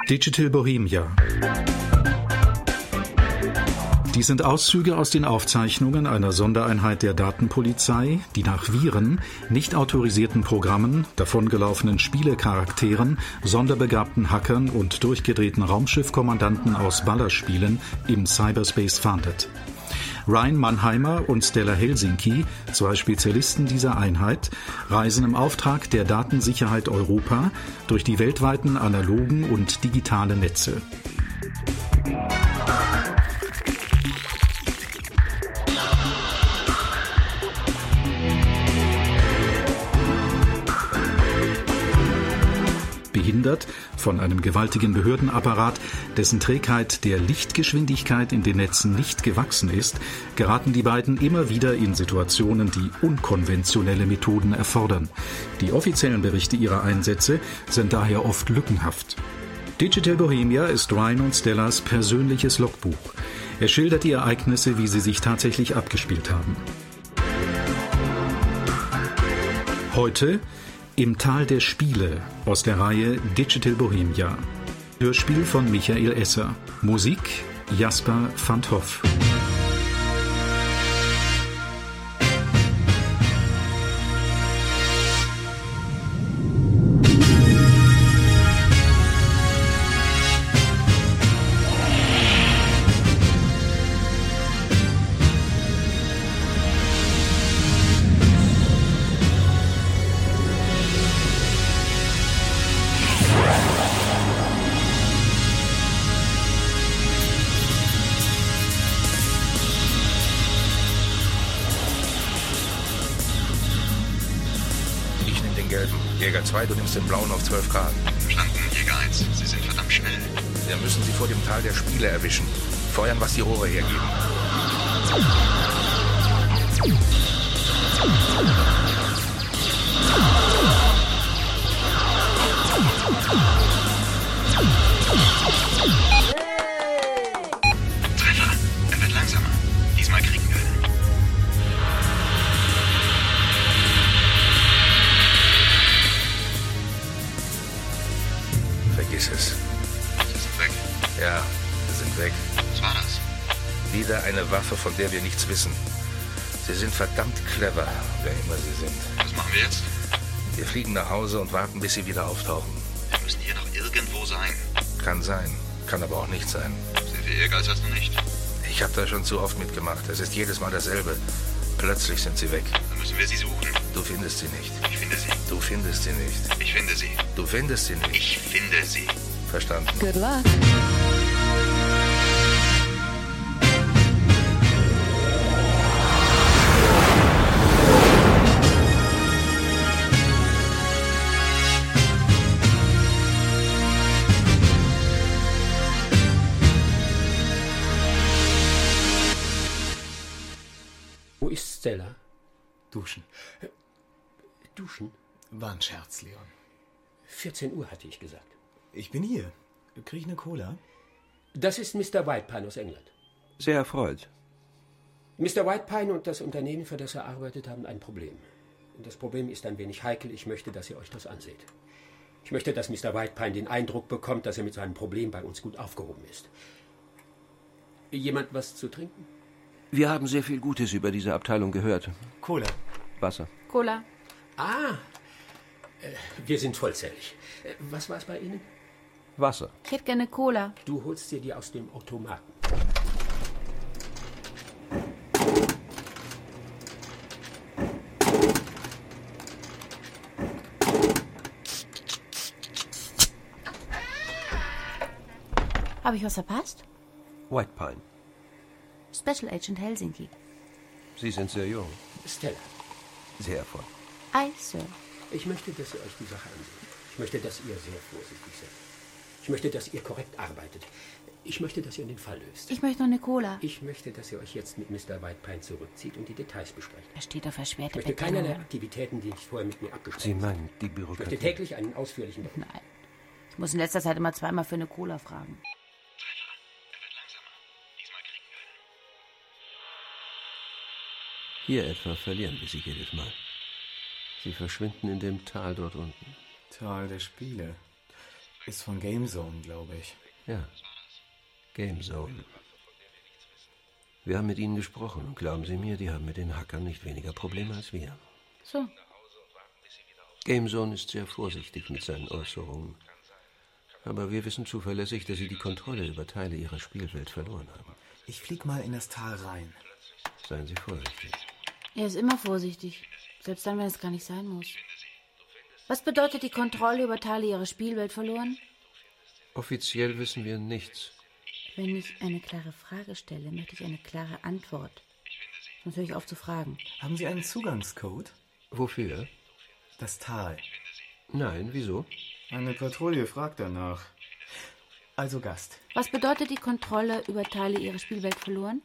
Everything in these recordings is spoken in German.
Digital Bohemia. Dies sind Auszüge aus den Aufzeichnungen einer Sondereinheit der Datenpolizei, die nach Viren, nicht autorisierten Programmen, davongelaufenen Spielecharakteren, sonderbegabten Hackern und durchgedrehten Raumschiffkommandanten aus Ballerspielen im Cyberspace fahndet. Ryan Mannheimer und Stella Helsinki, zwei Spezialisten dieser Einheit, reisen im Auftrag der Datensicherheit Europa durch die weltweiten analogen und digitalen Netze. Behindert von einem gewaltigen Behördenapparat, dessen Trägheit der Lichtgeschwindigkeit in den Netzen nicht gewachsen ist, geraten die beiden immer wieder in Situationen, die unkonventionelle Methoden erfordern. Die offiziellen Berichte ihrer Einsätze sind daher oft lückenhaft. Digital Bohemia ist Ryan und Stellas persönliches Logbuch. Er schildert die Ereignisse, wie sie sich tatsächlich abgespielt haben. Heute Im Tal der Spiele aus der Reihe Digital Bohemia. Hörspiel von Michael Esser. Musik Jasper van 't Hoff. Jäger 2, du nimmst den blauen auf 12 Grad. Verstanden, Jäger 1. Sie sind verdammt schnell. Wir müssen sie vor dem Tal der Spiele erwischen. Feuern, was die Rohre hergeben. Treffer. Er wird langsamer. Diesmal kriegen wir ihn. Vergiss es. Sie sind weg. Ja, wir sind weg. Was war das? Wieder eine Waffe, von der wir nichts wissen. Sie sind verdammt clever, wer immer sie sind. Was machen wir jetzt? Wir fliegen nach Hause und warten, bis sie wieder auftauchen. Wir müssen hier noch irgendwo sein. Kann sein, kann aber auch nicht sein. Sehr viel Ehrgeiz hast du nicht. Ich habe da schon zu oft mitgemacht. Es ist jedes Mal dasselbe. Plötzlich sind sie weg. Dann müssen wir sie suchen. Du findest sie nicht. Ich finde sie. Du findest sie nicht. Ich finde sie. Du findest sie nicht. Ich finde sie. Verstanden. Good luck. Wo ist Stella? Duschen. Duschen? War ein Scherz, Leon. 14 Uhr hatte ich gesagt. Ich bin hier. Krieg ich eine Cola? Das ist Mr. Whitepine aus England. Sehr erfreut. Mr. Whitepine und das Unternehmen, für das er arbeitet, haben ein Problem. Das Problem ist ein wenig heikel. Ich möchte, dass ihr euch das anseht. Ich möchte, dass Mr. Whitepine den Eindruck bekommt, dass er mit seinem Problem bei uns gut aufgehoben ist. Jemand was zu trinken? Wir haben sehr viel Gutes über diese Abteilung gehört. Cola. Wasser. Cola. Ah, wir sind vollzählig. Was war es bei Ihnen? Wasser. Ich hätte gerne Cola. Du holst dir die aus dem Automaten. Habe ich was verpasst? White Pine. Special Agent Helsinki. Sie sind sehr jung. Stella, Sehr erfreut. Ei, Sir. ich möchte, dass ihr euch die Sache anseht. Ich möchte, dass ihr sehr vorsichtig seid. Ich möchte, dass ihr korrekt arbeitet. Ich möchte, dass ihr den Fall löst. Ich möchte noch eine Cola. Ich möchte, dass ihr euch jetzt mit Mr. Whitepine zurückzieht und die Details besprecht. Da steht auf Ich erschwerte möchte keinerlei Bedingungen. Aktivitäten, die nicht vorher mit mir abgesprochen Sie sind. meinen die Ich möchte Bürokratie? täglich einen ausführlichen... Nein. Ich muss in letzter Zeit immer zweimal für eine Cola fragen. Treffer. Er wird langsamer. Diesmal kriegen wir ihn. Hier etwa verlieren wir sie jedes Mal. Sie verschwinden in dem Tal dort unten. Tal der Spiele. Ist von GameZone, glaube ich. Ja, GameZone. Wir haben mit ihnen gesprochen und glauben Sie mir, die haben mit den Hackern nicht weniger Probleme als wir. So. GameZone ist sehr vorsichtig mit seinen Äußerungen. Aber wir wissen zuverlässig, dass sie die Kontrolle über Teile ihrer Spielwelt verloren haben. Ich flieg mal in das Tal rein. Seien Sie vorsichtig. Er ist immer vorsichtig. Selbst dann, wenn es gar nicht sein muss. Was bedeutet die Kontrolle über Teile ihrer Spielwelt verloren? Offiziell wissen wir nichts. Wenn ich eine klare Frage stelle, möchte ich eine klare Antwort. Sonst höre ich auf zu fragen. Haben Sie einen Zugangscode? Wofür? Das Tal. Nein, wieso? Eine Patrouille fragt danach. Also Gast. Was bedeutet die Kontrolle über Teile ihrer Spielwelt verloren?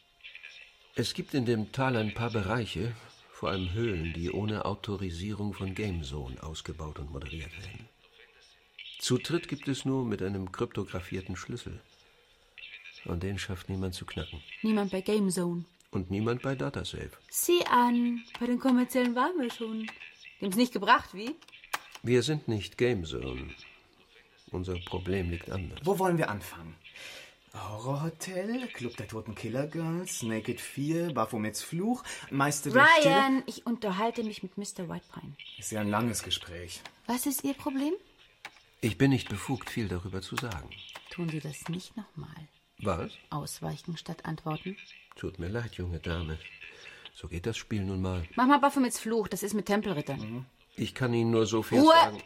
Es gibt in dem Tal ein paar Bereiche, vor allem Höhlen, die ohne Autorisierung von GameZone ausgebaut und moderiert werden. Zutritt gibt es nur mit einem kryptografierten Schlüssel. Und den schafft niemand zu knacken. Niemand bei GameZone. Und niemand bei DataSafe. Sieh an, bei den kommerziellen waren wir schon. Die haben es nicht gebracht, wie? Wir sind nicht GameZone. Unser Problem liegt anders. Wo wollen wir anfangen? Horrorhotel, Club der Toten Killergirls, Naked 4, Baphomets Fluch, Meister der Stille. Ryan, ich unterhalte mich mit Mr. Whitepine. Ist ja ein langes Gespräch. Was ist Ihr Problem? Ich bin nicht befugt, viel darüber zu sagen. Tun Sie das nicht nochmal. Was? Ausweichen statt antworten. Tut mir leid, junge Dame. So geht das Spiel nun mal. Mach mal Baphomets Fluch, das ist mit Tempelrittern. Ich kann Ihnen nur so viel Ruhe! sagen.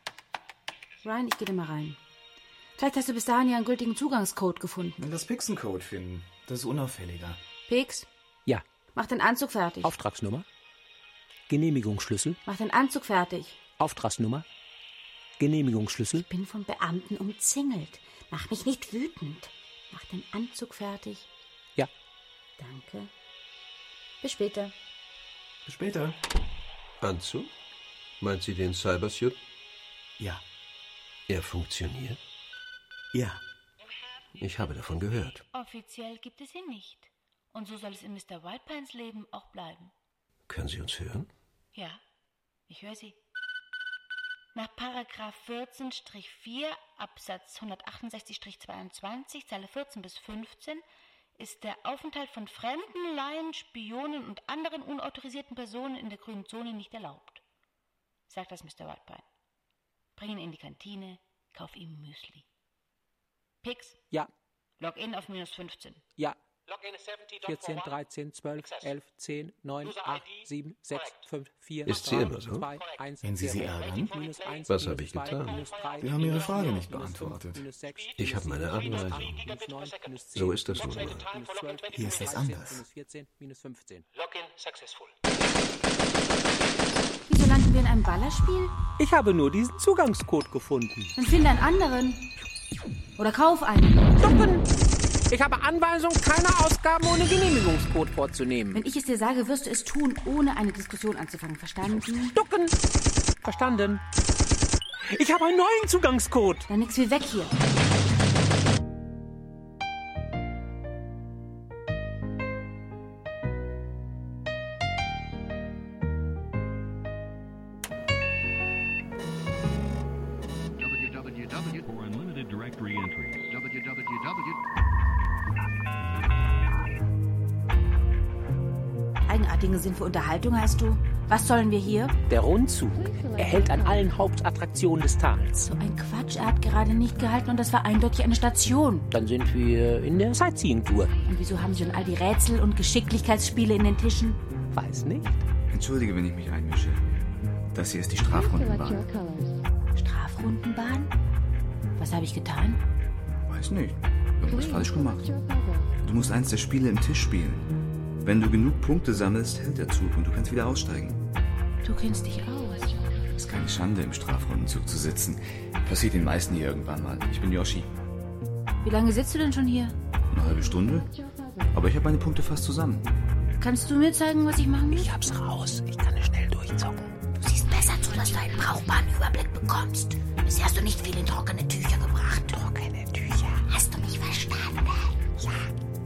Ryan, ich gehe da mal rein. Vielleicht hast du bis dahin ja einen gültigen Zugangscode gefunden. Wenn das Pixencode finden, das ist unauffälliger. Pix, Ja. mach den Anzug fertig. Auftragsnummer. Genehmigungsschlüssel. Mach den Anzug fertig. Auftragsnummer. Genehmigungsschlüssel. Ich bin von Beamten umzingelt. Mach mich nicht wütend. Mach den Anzug fertig. Ja. Danke. Bis später. Bis später. Anzug? Meint sie den Cybersuit? Ja. Er funktioniert? Ja. Ich habe davon gehört. Offiziell gibt es ihn nicht. Und so soll es in Mr. Whitepines Leben auch bleiben. Können Sie uns hören? Ja, ich höre Sie. Nach Paragraph 14-4 Absatz 168-22 Zeile 14 bis 15 ist der Aufenthalt von Fremden, Laien, Spionen und anderen unautorisierten Personen in der grünen Zone nicht erlaubt. Sagt das Mr. Whitepine. Bring ihn in die Kantine, kauf ihm Müsli. Pix? Ja. Login auf -15. Ja. 14, 13, 12, 11, 10, 9, 8, 7, 6, 5, 4, Ist sie immer so? 2, 1, Wenn Sie sie ärgern? Was habe ich getan? Sie haben Ihre Frage nicht beantwortet. Ich habe meine Anweisung. So ist das nun mal. Hier ist das anders. Login successful. Wieso landen wir in einem Ballerspiel? Ich habe nur diesen Zugangscode gefunden. Dann finde einen anderen. Oder kauf einen. Ducken! Ich habe Anweisung, keine Ausgaben ohne Genehmigungscode vorzunehmen. Wenn ich es dir sage, wirst du es tun, ohne eine Diskussion anzufangen. Verstanden? Ducken! Verstanden. Ich habe einen neuen Zugangscode. Dann nix wie weg hier. For unlimited directory entries, Eigenartigen Sinn für Unterhaltung hast du? Was sollen wir hier? Der Rundzug erhält an allen Hauptattraktionen des Tals. So ein Quatsch, er hat gerade nicht gehalten und das war eindeutig eine Station. Dann sind wir in der Sightseeing-Tour. Und wieso haben sie denn all die Rätsel und Geschicklichkeitsspiele in den Tischen? Weiß nicht. Entschuldige, wenn ich mich einmische. Das hier ist die Strafrundenbahn. Strafrundenbahn? Was habe ich getan? Weiß nicht. Irgendwas falsch gemacht. Du musst eins der Spiele im Tisch spielen. Wenn du genug Punkte sammelst, hält der Zug und du kannst wieder aussteigen. Du kennst dich aus. Ist keine Schande, im Strafrundenzug zu sitzen. Passiert den meisten hier irgendwann mal. Ich bin Yoshi. Wie lange sitzt du denn schon hier? Eine halbe Stunde. Aber ich habe meine Punkte fast zusammen. Kannst du mir zeigen, was ich machen muss? Ich hab's raus. Ich kann es schnell durchzocken. Du siehst besser zu, dass du einen brauchbaren Überblick bekommst. Bisher hast du nicht viel in trockene Tücher gebracht. Trockene Tücher. Hast du mich verstanden? Ja.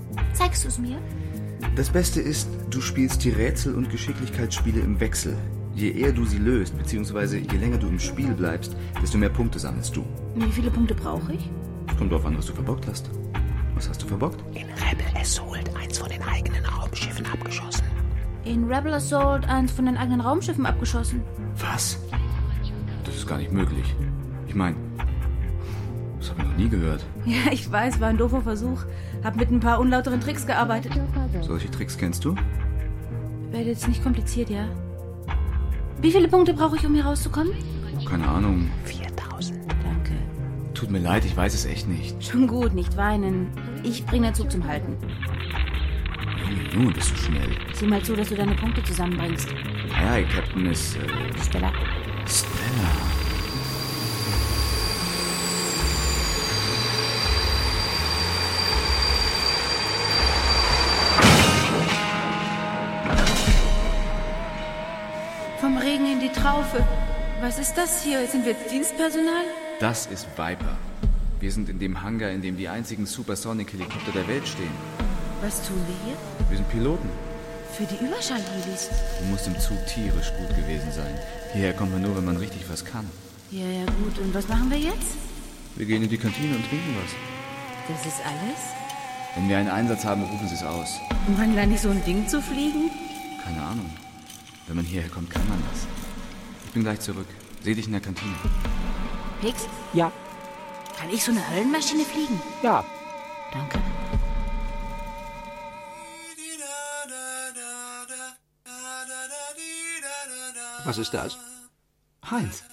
Zeigst du es mir? Das Beste ist, du spielst die Rätsel- und Geschicklichkeitsspiele im Wechsel. Je eher du sie löst, beziehungsweise je länger du im Spiel bleibst, desto mehr Punkte sammelst du. Wie viele Punkte brauche ich? Kommt drauf an, was du verbockt hast. Was hast du verbockt? In Rebel Assault eins von den eigenen Raumschiffen abgeschossen. In Rebel Assault eins von den eigenen Raumschiffen abgeschossen. Was? Das ist gar nicht möglich. Ich meine, das habe ich noch nie gehört. Ja, ich weiß, war ein doofer Versuch. Hab mit ein paar unlauteren Tricks gearbeitet. Solche Tricks kennst du? Wäre jetzt nicht kompliziert, ja? Wie viele Punkte brauche ich, um hier rauszukommen? Keine Ahnung. 4000. Danke. Tut mir leid, ich weiß es echt nicht. Schon gut, nicht weinen. Ich bringe den Zug zum Halten. Junge, bist du schnell. Sieh mal zu, dass du deine Punkte zusammenbringst. Hi, Captain ist... Stella. Stella. Vom Regen in die Traufe. Was ist das hier? Sind wir Dienstpersonal? Das ist Viper. Wir sind in dem Hangar, in dem die einzigen Supersonic-Helikopter der Welt stehen. Was tun wir hier? Wir sind Piloten. Für die Überschallhelis. Du musst im Zug tierisch gut gewesen sein. Hierher kommt man nur, wenn man richtig was kann. Ja, gut. Und was machen wir jetzt? Wir gehen in die Kantine und trinken was. Das ist alles? Wenn wir einen Einsatz haben, rufen Sie es aus. War da nicht so ein Ding zu fliegen? Keine Ahnung. Wenn man hierher kommt, kann man das. Ich bin gleich zurück. Seh dich in der Kantine. Hicks? Ja. Kann ich so eine Höllenmaschine fliegen? Ja. Danke. Was ist das? Heinz.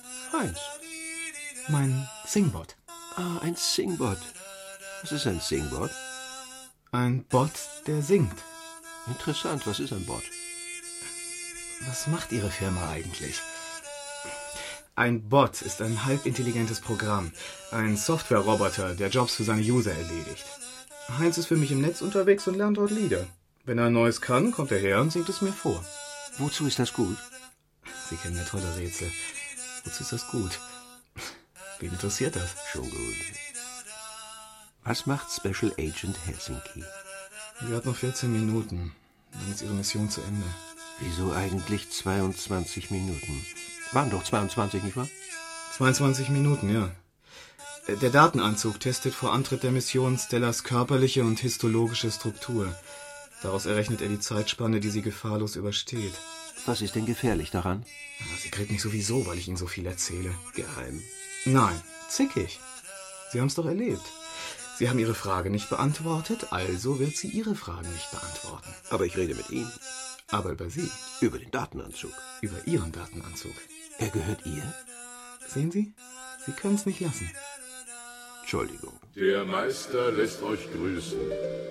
Mein Singbot. Ah, ein Singbot. Was ist ein Singbot? Ein Bot, der singt. Interessant, was ist ein Bot? Was macht Ihre Firma eigentlich? Ein Bot ist ein halbintelligentes Programm. Ein Software-Roboter, der Jobs für seine User erledigt. Heinz ist für mich im Netz unterwegs und lernt dort Lieder. Wenn er ein neues kann, kommt er her und singt es mir vor. Wozu ist das gut? Sie kennen ja tolle Rätsel. Wozu ist das gut? Wen interessiert das? Schon gut. Was macht Special Agent Helsinki? Sie hat noch 14 Minuten. Dann ist ihre Mission zu Ende. Wieso eigentlich 22 Minuten? Waren doch 22, nicht wahr? 22 Minuten, ja. Der Datenanzug testet vor Antritt der Mission Stellas körperliche und histologische Struktur. Daraus errechnet er die Zeitspanne, die sie gefahrlos übersteht. Was ist denn gefährlich daran? Sie kriegt mich sowieso, weil ich Ihnen so viel erzähle. Geheim? Nein, zickig. Sie haben es doch erlebt. Sie haben Ihre Frage nicht beantwortet, also wird sie Ihre Fragen nicht beantworten. Aber ich rede mit Ihnen. Aber über Sie. Über den Datenanzug. Über Ihren Datenanzug. Er gehört ihr? Sehen Sie? Sie können es nicht lassen. Entschuldigung. Der Meister lässt euch grüßen.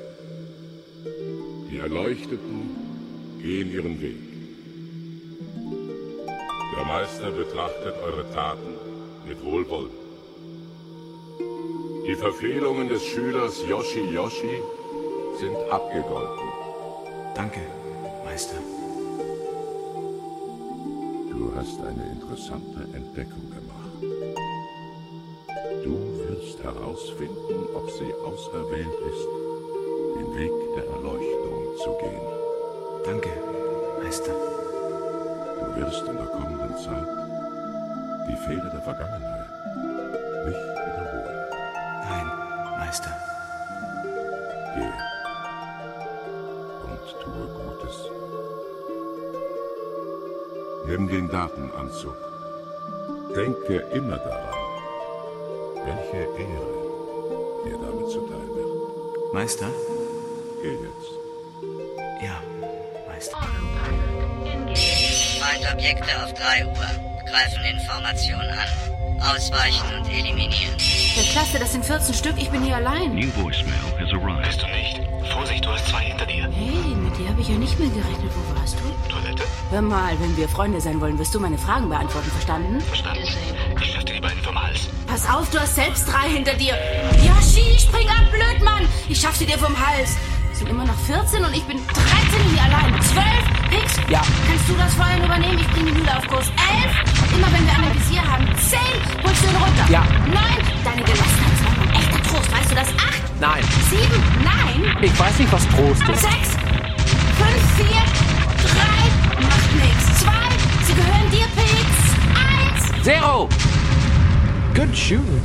Die Erleuchteten gehen ihren Weg. Der Meister betrachtet eure Taten mit Wohlwollen. Die Verfehlungen des Schülers Yoshi sind abgegolten. Danke, Meister. Du hast eine interessante Entdeckung gemacht. Du wirst herausfinden, ob sie auserwählt ist, den Weg der Erleuchtung zu gehen. Danke, Meister. Du wirst in der kommenden Zeit die Fehler der Vergangenheit nicht wiederholen. Nein, Meister. Geh und tue Gutes. Nimm den Datenanzug. Denke immer daran, welche Ehre dir damit zuteil wird. Meister? Geh jetzt. Ja, Meister. Feindobjekte auf 3 Uhr. Greifen Informationen an. Ausweichen und eliminieren. Ja, klasse, das sind 14 Stück. Ich bin hier allein. New voicemail has arrived. Bist du nicht? Vorsicht, du hast 2 hinter dir. Hey, mit dir habe ich ja nicht mehr gerechnet. Wo warst du? Toilette? Hör mal, wenn wir Freunde sein wollen, wirst du meine Fragen beantworten, verstanden? Verstanden. Ich lass dir die beiden vom Hals. Pass auf, du hast selbst 3 hinter dir. Yoshi, spring ab, Blödmann! Ich schaff sie dir vom Hals. Es sind immer noch 14 und ich bin 13 hier allein. 12? Hicks? Ja. Kannst du das Feuer übernehmen? Ich bring die Mühle auf Kurs 11. Und immer wenn wir ein Visier haben. 10. Holst du ihn runter? Ja. 9. Deine Gelassenheit ist noch ein echter Trost. Weißt du das? 8. Nein. 7. Nein. Ich weiß nicht, was Trost ist. 6. 5, 4, 3. Macht nix. 2. Sie gehören Zero! Good shooting.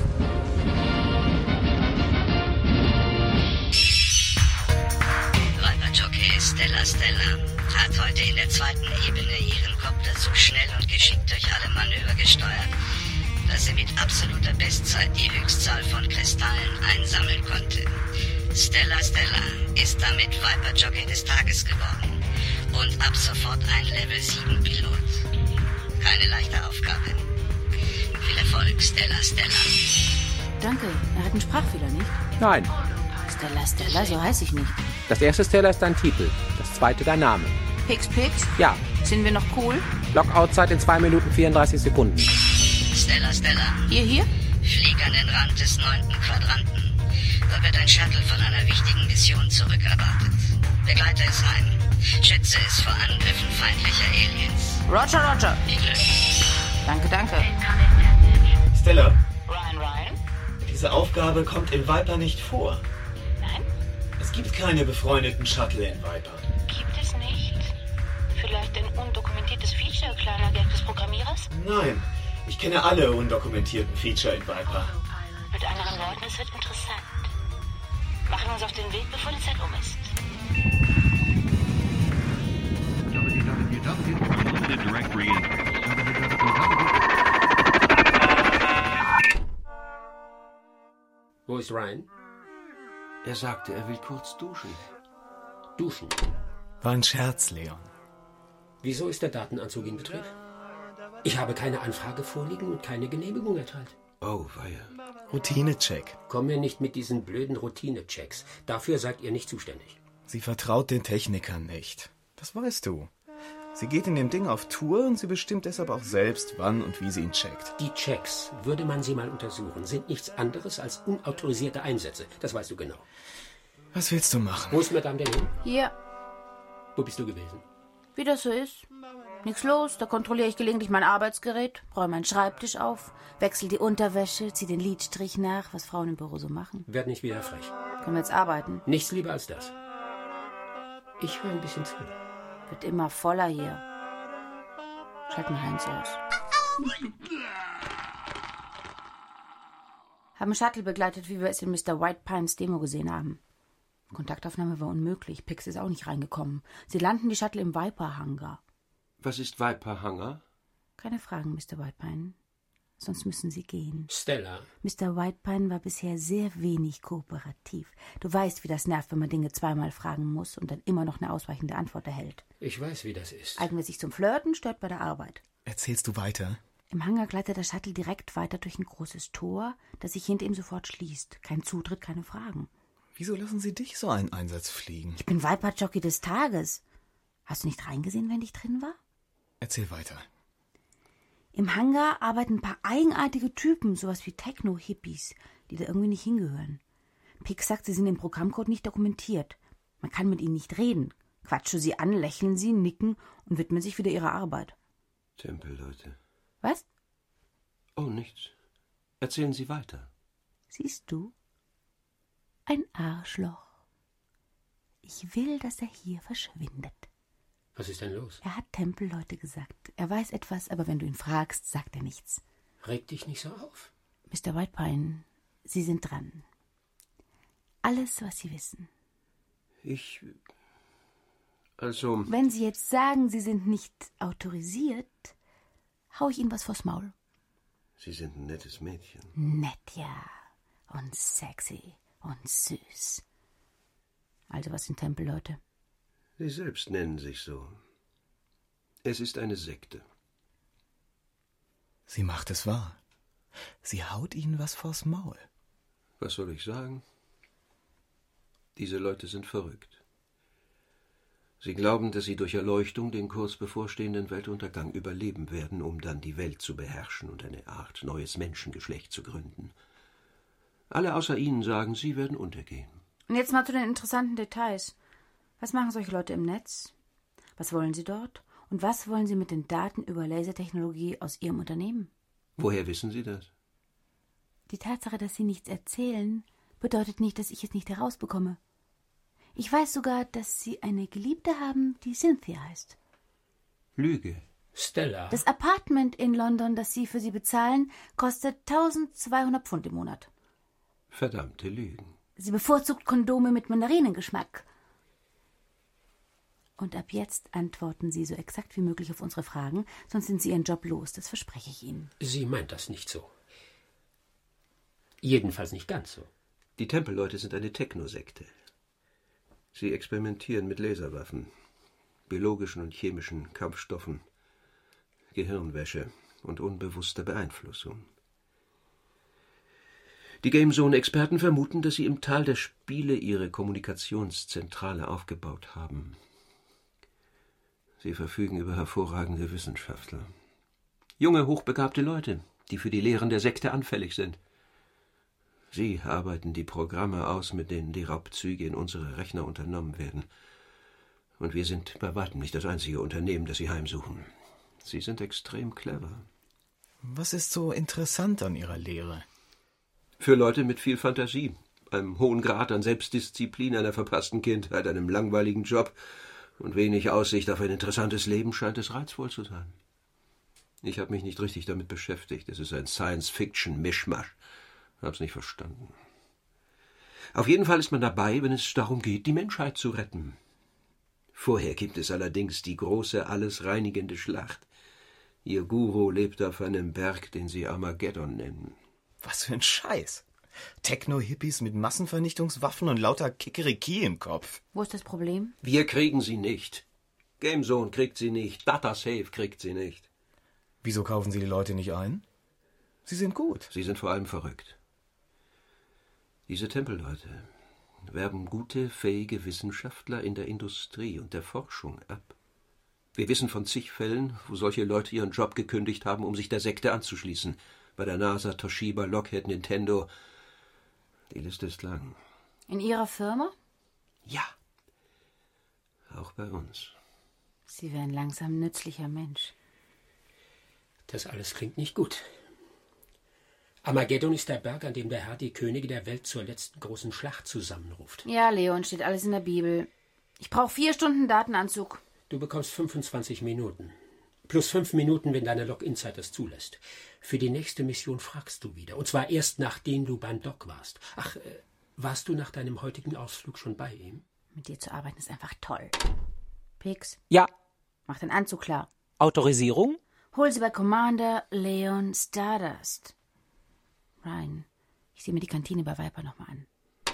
Viper-Jockey Stella hat heute in der zweiten Ebene ihren Kopter so schnell und geschickt durch alle Manöver gesteuert, dass sie mit absoluter Bestzeit die Höchstzahl von Kristallen einsammeln konnte. Stella ist damit Viper-Jockey des Tages geworden und ab sofort ein Level 7 Pilot. Keine leichte Aufgabe. Viel Erfolg, Stella. Danke, er hat einen Sprachfehler, nicht? Nein. Stella, so heiße ich nicht. Das erste Stella ist dein Titel, das zweite dein Name. Pix? Ja. Sind wir noch cool? Lockout-Zeit in 2 Minuten 34 Sekunden. Stella. Hier? Flieg an den Rand des 9. Quadranten. Da wird ein Shuttle von einer wichtigen Mission zurückerwartet. Begleite es heim. Schütze es vor Angriffen feindlicher Aliens. Roger. Viel Glück. Danke. Stella, Ryan? diese Aufgabe kommt in Viper nicht vor. Nein? Es gibt keine befreundeten Shuttle in Viper. Gibt es nicht? Vielleicht ein undokumentiertes Feature, kleiner Gag des Programmierers? Nein, ich kenne alle undokumentierten Feature in Viper. Mit anderen Worten, es wird interessant. Machen wir uns auf den Weg, bevor die Zeit um ist. Limited Directory Entry. Wo ist Ryan? Er sagte, er will kurz duschen. Duschen? War ein Scherz, Leon. Wieso ist der Datenanzug in Betrieb? Ich habe keine Anfrage vorliegen und keine Genehmigung erteilt. Oh, weia. Routinecheck. Komm mir nicht mit diesen blöden Routine-Checks. Dafür seid ihr nicht zuständig. Sie vertraut den Technikern nicht. Das weißt du. Sie geht in dem Ding auf Tour und sie bestimmt deshalb auch selbst, wann und wie sie ihn checkt. Die Checks, würde man sie mal untersuchen, sind nichts anderes als unautorisierte Einsätze. Das weißt du genau. Was willst du machen? Wo ist Madame denn hin? Hier. Wo bist du gewesen? Wie das so ist. Nichts los, da kontrolliere ich gelegentlich mein Arbeitsgerät, räume meinen Schreibtisch auf, wechsle die Unterwäsche, ziehe den Lidstrich nach, was Frauen im Büro so machen. Werd nicht wieder frech. Können wir jetzt arbeiten? Nichts lieber als das. Ich höre ein bisschen zu. Wird immer voller hier. Schalt mal Heinz aus. Haben Shuttle begleitet, wie wir es in Mr. White Pines Demo gesehen haben. Kontaktaufnahme war unmöglich. Pix ist auch nicht reingekommen. Sie landen die Shuttle im Viper-Hangar. Was ist Viper-Hangar? Keine Fragen, Mr. Whitepine. Sonst müssen Sie gehen. Stella. Mr. Whitepine war bisher sehr wenig kooperativ. Du weißt, wie das nervt, wenn man Dinge zweimal fragen muss und dann immer noch eine ausweichende Antwort erhält. Ich weiß, wie das ist. Eigenmäßig zum Flirten, stört bei der Arbeit. Erzählst du weiter? Im Hangar gleitet der Shuttle direkt weiter durch ein großes Tor, das sich hinter ihm sofort schließt. Kein Zutritt, keine Fragen. Wieso lassen Sie dich so einen Einsatz fliegen? Ich bin Viper-Jockey des Tages. Hast du nicht reingesehen, wenn ich drin war? Erzähl weiter. Im Hangar arbeiten ein paar eigenartige Typen, sowas wie Techno-Hippies, die da irgendwie nicht hingehören. Pix sagt, sie sind im Programmcode nicht dokumentiert. Man kann mit ihnen nicht reden. Quatsche sie an, lächeln sie, nicken und widmen sich wieder ihrer Arbeit. Tempelleute. Was? Oh, nichts. Erzählen Sie weiter. Siehst du? Ein Arschloch. Ich will, dass er hier verschwindet. Was ist denn los? Er hat Tempelleute gesagt. Er weiß etwas, aber wenn du ihn fragst, sagt er nichts. Reg dich nicht so auf. Mr. Whitepine, Sie sind dran. Alles, was Sie wissen. Also... Wenn Sie jetzt sagen, Sie sind nicht autorisiert, hau ich Ihnen was vors Maul. Sie sind ein nettes Mädchen. Nett, ja. Und sexy und süß. Also, was sind Tempelleute? Sie selbst nennen sich so. Es ist eine Sekte. Sie macht es wahr. Sie haut ihnen was vors Maul. Was soll ich sagen? Diese Leute sind verrückt. Sie glauben, dass sie durch Erleuchtung den kurz bevorstehenden Weltuntergang überleben werden, um dann die Welt zu beherrschen und eine Art neues Menschengeschlecht zu gründen. Alle außer ihnen sagen, sie werden untergehen. Und jetzt mal zu den interessanten Details. Was machen solche Leute im Netz? Was wollen sie dort? Und was wollen sie mit den Daten über Lasertechnologie aus ihrem Unternehmen? Woher wissen Sie das? Die Tatsache, dass sie nichts erzählen, bedeutet nicht, dass ich es nicht herausbekomme. Ich weiß sogar, dass sie eine Geliebte haben, die Cynthia heißt. Lüge. Stella. Das Apartment in London, das Sie für sie bezahlen, kostet 1200 Pfund im Monat. Verdammte Lügen. Sie bevorzugt Kondome mit Mandarinengeschmack. Und ab jetzt antworten Sie so exakt wie möglich auf unsere Fragen, sonst sind Sie Ihren Job los, das verspreche ich Ihnen. Sie meint das nicht so. Jedenfalls nicht ganz so. Die Tempelleute sind eine Technosekte. Sie experimentieren mit Laserwaffen, biologischen und chemischen Kampfstoffen, Gehirnwäsche und unbewusster Beeinflussung. Die Gamezone-Experten vermuten, dass sie im Tal der Spiele ihre Kommunikationszentrale aufgebaut haben. Sie verfügen über hervorragende Wissenschaftler. Junge, hochbegabte Leute, die für die Lehren der Sekte anfällig sind. Sie arbeiten die Programme aus, mit denen die Raubzüge in unsere Rechner unternommen werden. Und wir sind bei weitem nicht das einzige Unternehmen, das sie heimsuchen. Sie sind extrem clever. Was ist so interessant an Ihrer Lehre? Für Leute mit viel Fantasie, einem hohen Grad an Selbstdisziplin, einer verpassten Kindheit, einem langweiligen Job und wenig Aussicht auf ein interessantes Leben scheint es reizvoll zu sein. Ich habe mich nicht richtig damit beschäftigt. Es ist ein Science-Fiction-Mischmasch. Hab's nicht verstanden. Auf jeden Fall ist man dabei, wenn es darum geht, die Menschheit zu retten. Vorher gibt es allerdings die große, alles reinigende Schlacht. Ihr Guru lebt auf einem Berg, den sie Armageddon nennen. Was für ein Scheiß. Techno-Hippies mit Massenvernichtungswaffen und lauter Kikeriki im Kopf. Wo ist das Problem? Wir kriegen sie nicht. Gamezone kriegt sie nicht. DataSafe kriegt sie nicht. Wieso kaufen Sie die Leute nicht ein? Sie sind gut. Sie sind vor allem verrückt. Diese Tempelleute werben gute, fähige Wissenschaftler in der Industrie und der Forschung ab. Wir wissen von zig Fällen, wo solche Leute ihren Job gekündigt haben, um sich der Sekte anzuschließen. Bei der NASA, Toshiba, Lockheed, Nintendo. Die Liste ist lang. In Ihrer Firma? Ja. Auch bei uns. Sie wären langsam ein nützlicher Mensch. Das alles klingt nicht gut. Armageddon ist der Berg, an dem der Herr die Könige der Welt zur letzten großen Schlacht zusammenruft. Ja, Leon, steht alles in der Bibel. Ich brauche 4 Stunden Datenanzug. Du bekommst 25 Minuten. Plus 5 Minuten, wenn deine Login-Zeit das zulässt. Für die nächste Mission fragst du wieder. Und zwar erst, nachdem du beim Doc warst. Ach, warst du nach deinem heutigen Ausflug schon bei ihm? Mit dir zu arbeiten ist einfach toll. Pix? Ja. Mach den Anzug klar. Autorisierung? Hol sie bei Commander Leon Stardust. Ryan, ich sehe mir die Kantine bei Viper nochmal an.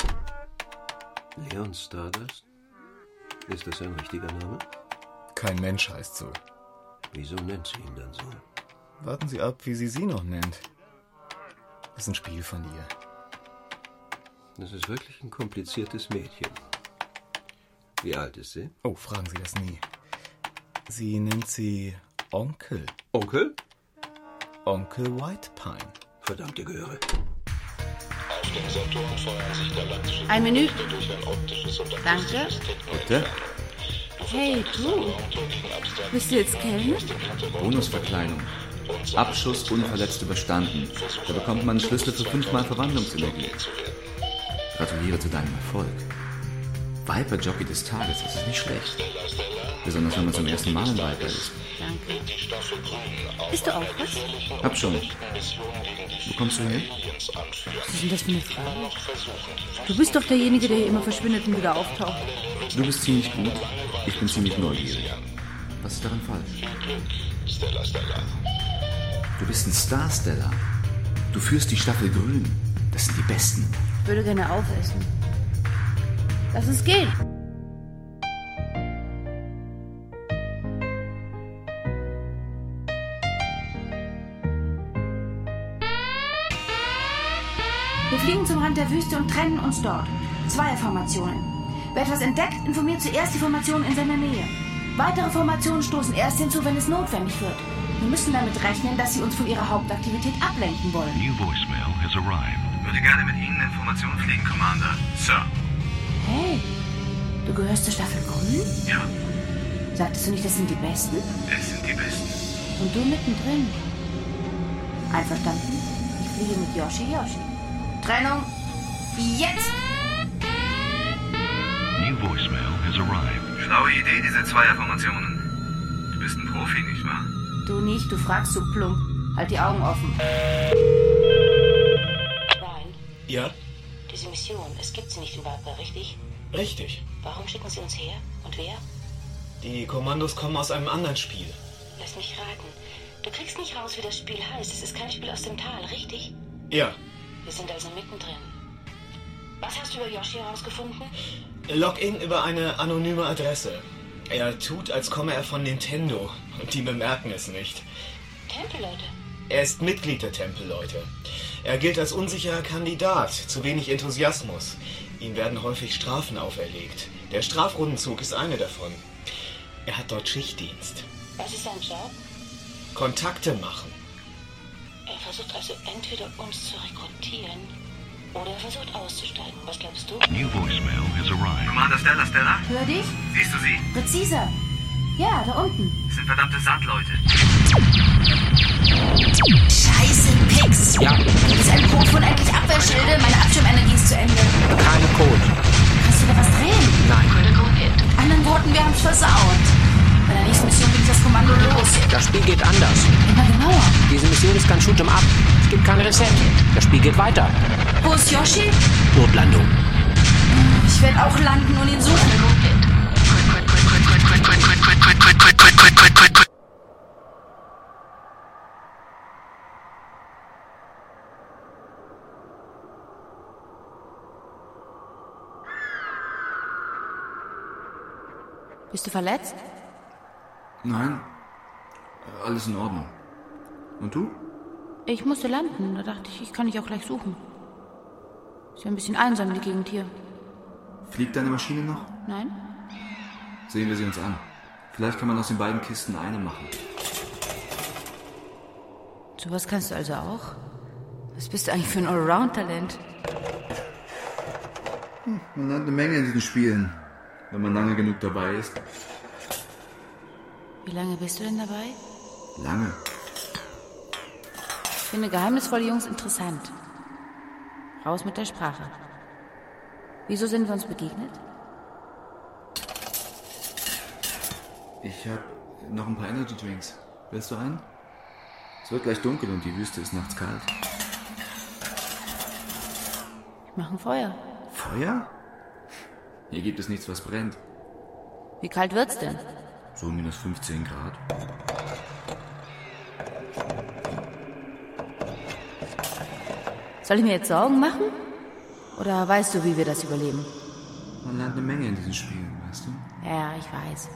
Leon Stardust? Ist das ein richtiger Name? Kein Mensch heißt so. Wieso nennt sie ihn dann so? Warten Sie ab, wie sie noch nennt. Das ist ein Spiel von ihr. Das ist wirklich ein kompliziertes Mädchen. Wie alt ist sie? Oh, fragen Sie das nie. Sie nennt sie Onkel. Onkel? Onkel Whitepine. Verdammte Göre. Auf dem Saturn feuern sich galaktische ein Menü. durch ein optisches und Danke. Bitte? Hey, du. Bist du jetzt Kellner? Bonusverkleinung. Abschuss unverletzt überstanden. Da bekommt man einen Schlüssel für 5-mal Verwandlungsenergie. Gratuliere zu deinem Erfolg. Viper-Jockey des Tages, das ist nicht schlecht. Besonders wenn man zum ersten Mal ein Viper ist. Danke. Bist du auch was? Hab schon. Wo kommst du her? Was ist denn das für eine Frage? Du bist doch derjenige, der hier immer verschwindet und wieder auftaucht. Du bist ziemlich gut. Ich bin ziemlich neugierig. Was ist daran falsch? Du bist ein Star-Stellar. Du führst die Staffel Grün. Das sind die Besten. Ich würde gerne aufessen. Lass uns gehen. Wir fliegen zum Rand der Wüste und trennen uns dort. 2 Formationen. Wer etwas entdeckt, informiert zuerst die Formation in seiner Nähe. Weitere Formationen stoßen erst hinzu, wenn es notwendig wird. Wir müssen damit rechnen, dass sie uns von ihrer Hauptaktivität ablenken wollen. New voicemail has arrived. Würde gerne mit Ihnen in Formation fliegen, Commander. Sir. Hey, du gehörst zur Staffel Grün? Ja. Sagtest du nicht, das sind die Besten? Es sind die Besten. Und du mittendrin. Einverstanden? Ich fliege mit Yoshi. Trennung. Jetzt! New voicemail has arrived. Schlaue Idee, diese Zweierformationen. Du bist ein Profi, nicht wahr? Du nicht, du fragst so plump. Halt die Augen offen. Ryan? Ja? Diese Mission, es gibt sie nicht in Viper, richtig? Richtig. Warum schicken sie uns her? Und wer? Die Kommandos kommen aus einem anderen Spiel. Lass mich raten. Du kriegst nicht raus, wie das Spiel heißt. Es ist kein Spiel aus dem Tal, richtig? Ja. Wir sind also mittendrin. Was hast du über Yoshi herausgefunden? Login über eine anonyme Adresse. Er tut, als komme er von Nintendo. Und die bemerken es nicht. Tempelleute? Er ist Mitglied der Tempelleute. Er gilt als unsicherer Kandidat. Zu wenig Enthusiasmus. Ihm werden häufig Strafen auferlegt. Der Strafrundenzug ist eine davon. Er hat dort Schichtdienst. Was ist sein Job? Kontakte machen. Er versucht also entweder uns zu rekrutieren oder er versucht auszusteigen. Was glaubst du? New voicemail has arrived. Commander Stella? Hör dich? Siehst du sie? Präziser. Ja, da unten. Das sind verdammte Sandleute. Scheiße, Pix. Ja. Gibt es einen Code von endlich Abwehrschilde? Meine Abschirmenergie ist zu Ende. Keine Code. Kannst du da was drehen? Nein. Mit anderen Worten, wir haben es versaut. Bei der nächsten Mission bin ich das Kommando los. Das Spiel geht anders. Immer genauer. Diese Mission ist kein Shoot'em Up. Es gibt kein Reset. Das Spiel geht weiter. Wo ist Yoshi? Notlandung. Ich werde auch landen und ihn suchen. Bist du verletzt? Nein, alles in Ordnung. Und du? Ich musste landen, da dachte ich, ich kann dich auch gleich suchen. Ist ja ein bisschen einsam, die Gegend hier. Fliegt deine Maschine noch? Nein? Sehen wir sie uns an. Vielleicht kann man aus den beiden Kisten eine machen. Sowas kannst du also auch? Was bist du eigentlich für ein Allround-Talent? Man lernt eine Menge in diesen Spielen, wenn man lange genug dabei ist. Wie lange bist du denn dabei? Lange. Ich finde geheimnisvolle Jungs interessant. Raus mit der Sprache. Wieso sind wir uns begegnet? Ich habe noch ein paar Energy Drinks. Willst du einen? Es wird gleich dunkel und die Wüste ist nachts kalt. Ich mache ein Feuer. Feuer? Hier gibt es nichts, was brennt. Wie kalt wird's denn? So minus 15 Grad. Soll ich mir jetzt Sorgen machen? Oder weißt du, wie wir das überleben? Man lernt eine Menge in diesen Spielen, weißt du? Ja, ich weiß.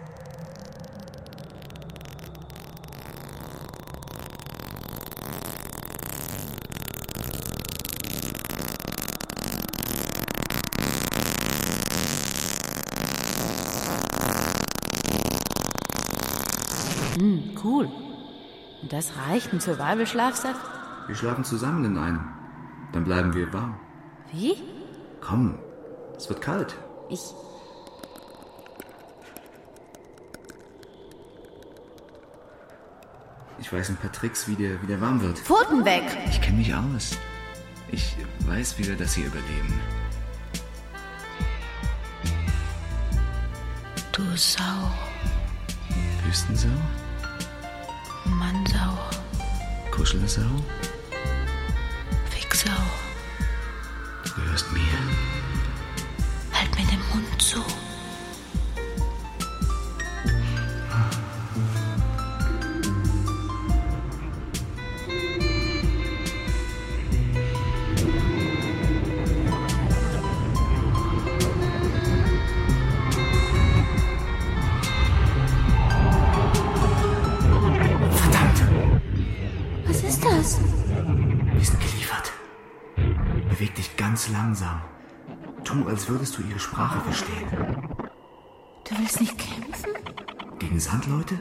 Cool. Und das reicht, ein Survival-Schlafsack? Wir schlafen zusammen in einem. Dann bleiben wir warm. Wie? Komm, es wird kalt. Ich weiß ein paar Tricks, wie der warm wird. Pfoten weg! Ich kenne mich aus. Ich weiß, wie wir das hier überleben. Du Sau. Wüstensau? Mannsau. Kuschelsau? Ficksau. Du gehörst mir. Halt mir den Mund zu. Beweg dich ganz langsam. Tu, als würdest du ihre Sprache verstehen. Du willst nicht kämpfen? Gegen Sandleute?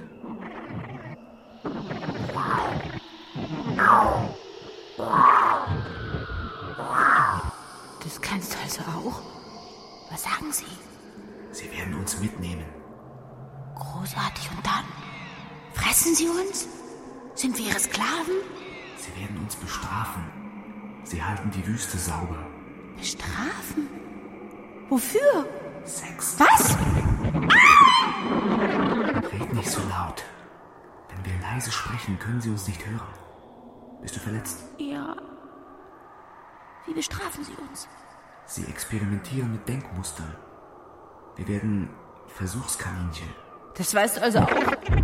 Das kannst du also auch? Was sagen sie? Sie werden uns mitnehmen. Großartig. Und dann? Fressen sie uns? Sind wir ihre Sklaven? Sie werden uns bestrafen. Sie halten die Wüste sauber. Bestrafen? Wofür? Sex. Was? Red nicht so laut. Wenn wir leise sprechen, können sie uns nicht hören. Bist du verletzt? Ja. Wie bestrafen sie uns? Sie experimentieren mit Denkmustern. Wir werden Versuchskaninchen. Das weißt du also auch.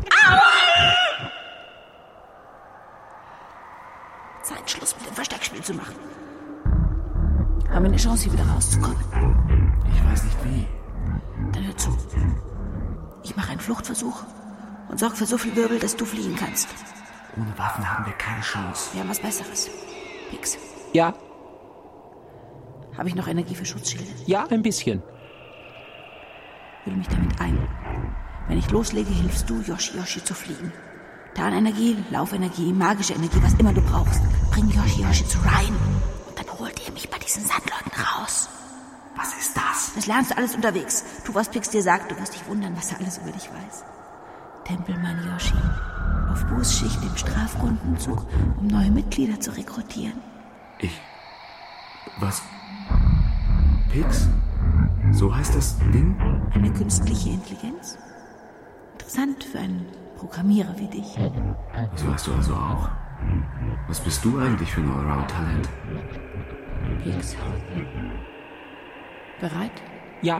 Zeit, Schluss mit dem Versteckspiel zu machen. Haben wir eine Chance, hier wieder rauszukommen? Ich weiß nicht wie. Dann hör zu. Ich mache einen Fluchtversuch und sorge für so viel Wirbel, dass du fliehen kannst. Ohne Waffen haben wir keine Chance. Wir haben was Besseres. Pix. Ja. Habe ich noch Energie für Schutzschilde? Ja, ein bisschen. Hülle mich damit ein. Wenn ich loslege, hilfst du Yoshi zu fliegen. Tarnenergie, Laufenergie, magische Energie, was immer du brauchst. Bring Yoshi zu Ryan. Und dann holt ihr mich bei diesen Sandleuten raus. Was ist das? Das lernst du alles unterwegs. Tu, was Pix dir sagt. Du wirst dich wundern, was er alles über dich weiß. Tempelmann Yoshi. Auf Bußschicht im Strafrundenzug, um neue Mitglieder zu rekrutieren. Was? Pix? So heißt das Ding? Eine künstliche Intelligenz? Interessant für einen Programmierer wie dich. Das weißt du also auch. Was bist du eigentlich für ein Allround-Talent? Pix. Bereit? Ja.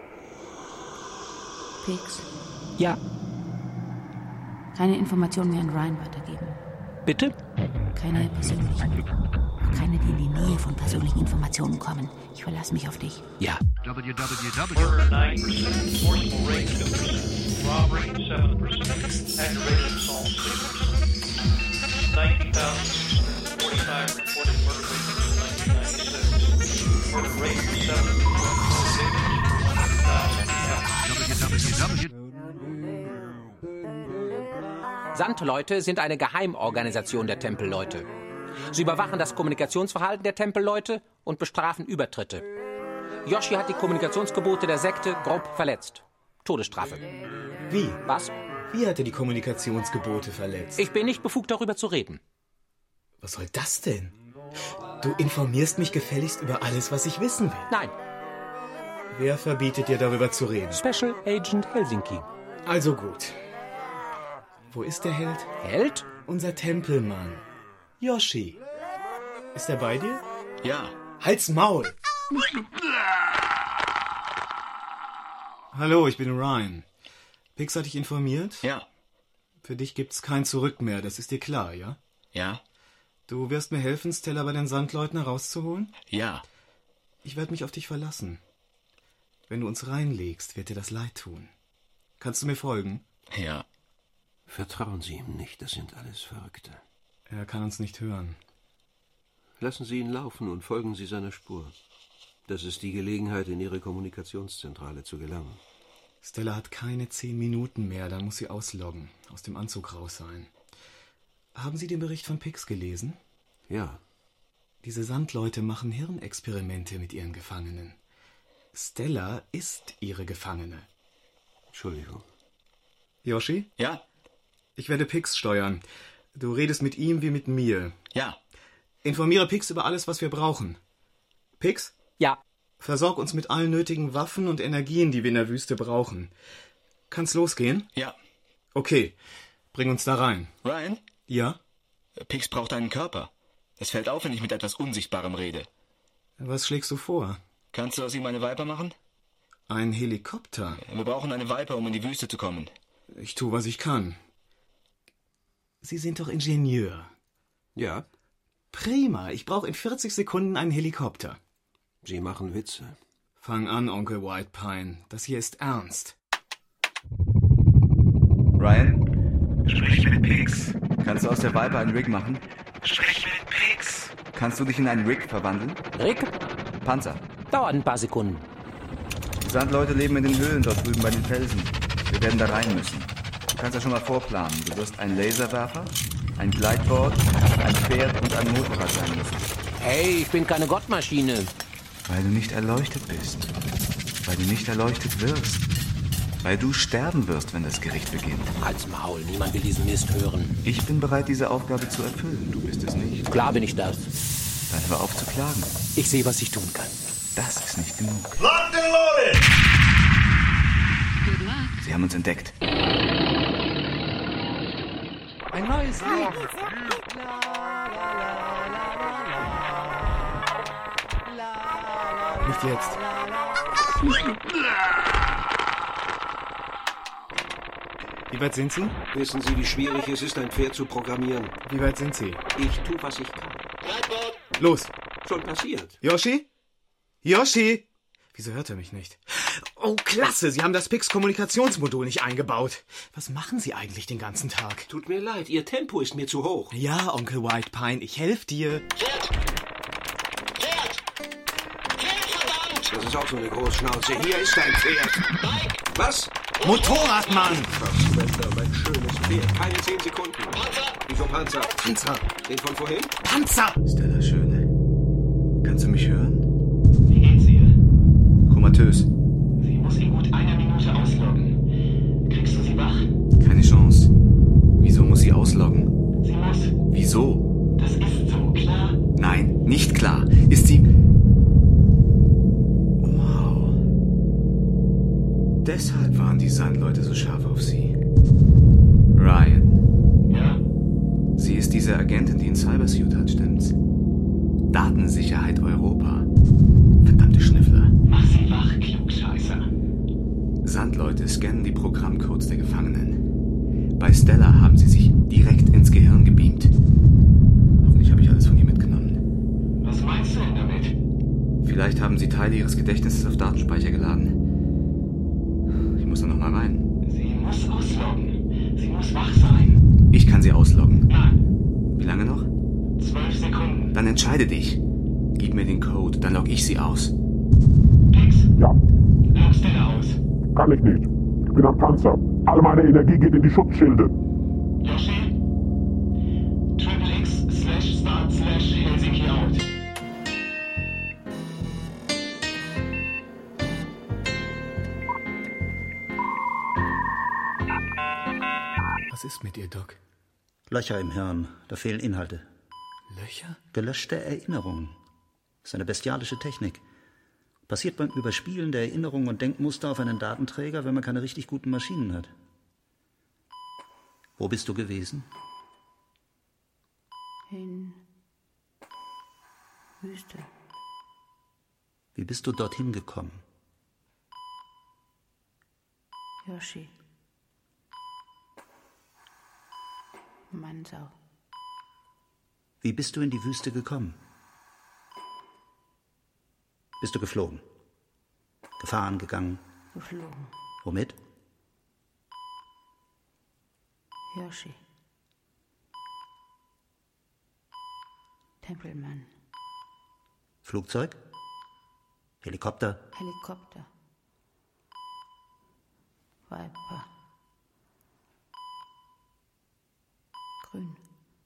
Pix. Ja. Keine Informationen mehr an Ryan weitergeben. Bitte? Keine persönlichen. Auch keine, die in die Nähe von persönlichen Informationen kommen. Ich verlasse mich auf dich. Ja. Sandleute sind eine Geheimorganisation der Tempelleute. Sie überwachen das Kommunikationsverhalten der Tempelleute und bestrafen Übertritte. Yoshi hat die Kommunikationsgebote der Sekte grob verletzt. Todesstrafe. Wie? Was? Wie hat er die Kommunikationsgebote verletzt? Ich bin nicht befugt, darüber zu reden. Was soll das denn? Du informierst mich gefälligst über alles, was ich wissen will. Nein. Wer verbietet dir, darüber zu reden? Special Agent Helsinki. Also gut. Wo ist der Held? Held? Unser Tempelmann. Yoshi. Ist er bei dir? Ja. Halt's Maul! Hallo, ich bin Ryan. Pix hat dich informiert? Ja. Für dich gibt's kein Zurück mehr, das ist dir klar, ja? Ja. Du wirst mir helfen, Stella bei den Sandleuten herauszuholen? Ja. Ich werde mich auf dich verlassen. Wenn du uns reinlegst, wird dir das leid tun. Kannst du mir folgen? Ja. Vertrauen Sie ihm nicht, das sind alles Verrückte. Er kann uns nicht hören. Lassen Sie ihn laufen und folgen Sie seiner Spur. Das ist die Gelegenheit, in Ihre Kommunikationszentrale zu gelangen. Stella hat keine 10 Minuten mehr, dann muss sie ausloggen, aus dem Anzug raus sein. Haben Sie den Bericht von Pix gelesen? Ja. Diese Sandleute machen Hirnexperimente mit ihren Gefangenen. Stella ist ihre Gefangene. Entschuldigung. Yoshi? Ja? Ich werde Pix steuern. Du redest mit ihm wie mit mir. Ja. Informiere Pix über alles, was wir brauchen. Pix? Ja. Versorg uns mit allen nötigen Waffen und Energien, die wir in der Wüste brauchen. Kann's losgehen? Ja. Okay. Bring uns da rein. Ryan? Ja? Pix braucht einen Körper. Es fällt auf, wenn ich mit etwas Unsichtbarem rede. Was schlägst du vor? Kannst du aus ihm eine Viper machen? Ein Helikopter? Wir brauchen eine Viper, um in die Wüste zu kommen. Ich tue, was ich kann. Sie sind doch Ingenieur. Ja. Prima, ich brauche in 40 Sekunden einen Helikopter. Sie machen Witze. Fang an, Onkel Whitepine. Das hier ist ernst. Ryan? Sprich mit Pix. Kannst du aus der Viper einen Rig machen? Sprich mit Pix. Kannst du dich in einen Rig verwandeln? Rig? Panzer. Dauert ein paar Sekunden. Die Sandleute leben in den Höhlen dort drüben bei den Felsen. Wir werden da rein müssen. Du kannst ja schon mal vorplanen. Du wirst einen Laserwerfer, ein Gleitboard, ein Pferd und ein Motorrad sein müssen. Hey, ich bin keine Gottmaschine. Weil du nicht erleuchtet bist. Weil du nicht erleuchtet wirst. Weil du sterben wirst, wenn das Gericht beginnt. Halt's Maul, niemand will diesen Mist hören. Ich bin bereit, diese Aufgabe zu erfüllen. Du bist es nicht. Klar bin ich das. Dann hör auf zu klagen. Ich sehe, was ich tun kann. Das ist nicht genug. Locked and loaded! Sie haben uns entdeckt. Ein neues Lied. Nicht jetzt. Wie weit sind Sie? Wissen Sie, wie schwierig es ist, ein Pferd zu programmieren? Wie weit sind Sie? Ich tue, was ich kann. Los! Schon passiert. Yoshi? Yoshi? Wieso hört er mich nicht? Oh, klasse! Sie haben das Pix-Kommunikationsmodul nicht eingebaut. Was machen Sie eigentlich den ganzen Tag? Tut mir leid, Ihr Tempo ist mir zu hoch. Ja, Onkel White Pine, ich helfe dir. Das ist auch so eine Großschnauze. Hier ist dein Pferd. Was? Motorradmann! Verschwender, mein schönes Pferd. Keine 10 Sekunden. Panzer! Wieso Panzer? Panzer! Den von vorhin? Panzer! Stella Schöne. Kannst du mich hören? Wie geht's ihr? Komatös. Sie muss in gut einer Minute ausloggen. Kriegst du sie wach? Keine Chance. Wieso muss sie ausloggen? Sie muss. Wieso? Das ist so, klar? Nein, nicht klar. Ist sie... Wow. Deshalb waren die Sandleute so scharf auf sie. Ryan. Ja? Sie ist diese Agentin, die einen Cybersuit hat, stimmt's? Datensicherheit Europa. Verdammte Schnüffler. Mach sie wach, Klugscheißer. Sandleute scannen die Programmcodes der Gefangenen. Bei Stella haben sie sich direkt ins Gehirn gebeamt. Hoffentlich habe ich alles von ihr mitgenommen. Was meinst du denn damit? Vielleicht haben sie Teile ihres Gedächtnisses auf Datenspeicher geladen. Ich muss da noch mal rein. Sie muss ausloggen. Sie muss wach sein. Ich kann sie ausloggen. Nein. Wie lange noch? 12 Sekunden. Dann entscheide dich. Gib mir den Code, dann logge ich sie aus. Pix, Ja, log Stella aus. kann ich nicht. Ich bin am Panzer. Alle meine Energie geht in die Schutzschilde. Yoshi? XXX/start/Helsinki out. Was ist mit ihr, Doc? Löcher im Hirn, da fehlen Inhalte. Löcher? Gelöschte Erinnerungen. Das ist eine bestialische Technik. Passiert beim Überspielen der Erinnerungen und Denkmuster auf einen Datenträger, wenn man keine richtig guten Maschinen hat. Wo bist du gewesen? In Wüste. Wie bist du dorthin gekommen? Yoshi. Mannsau. Wie bist du in die Wüste gekommen? Bist du geflogen? Gefahren, gegangen? Geflogen. Womit? Yoshi. Tempelmann. Flugzeug? Helikopter? Helikopter. Viper. Grün.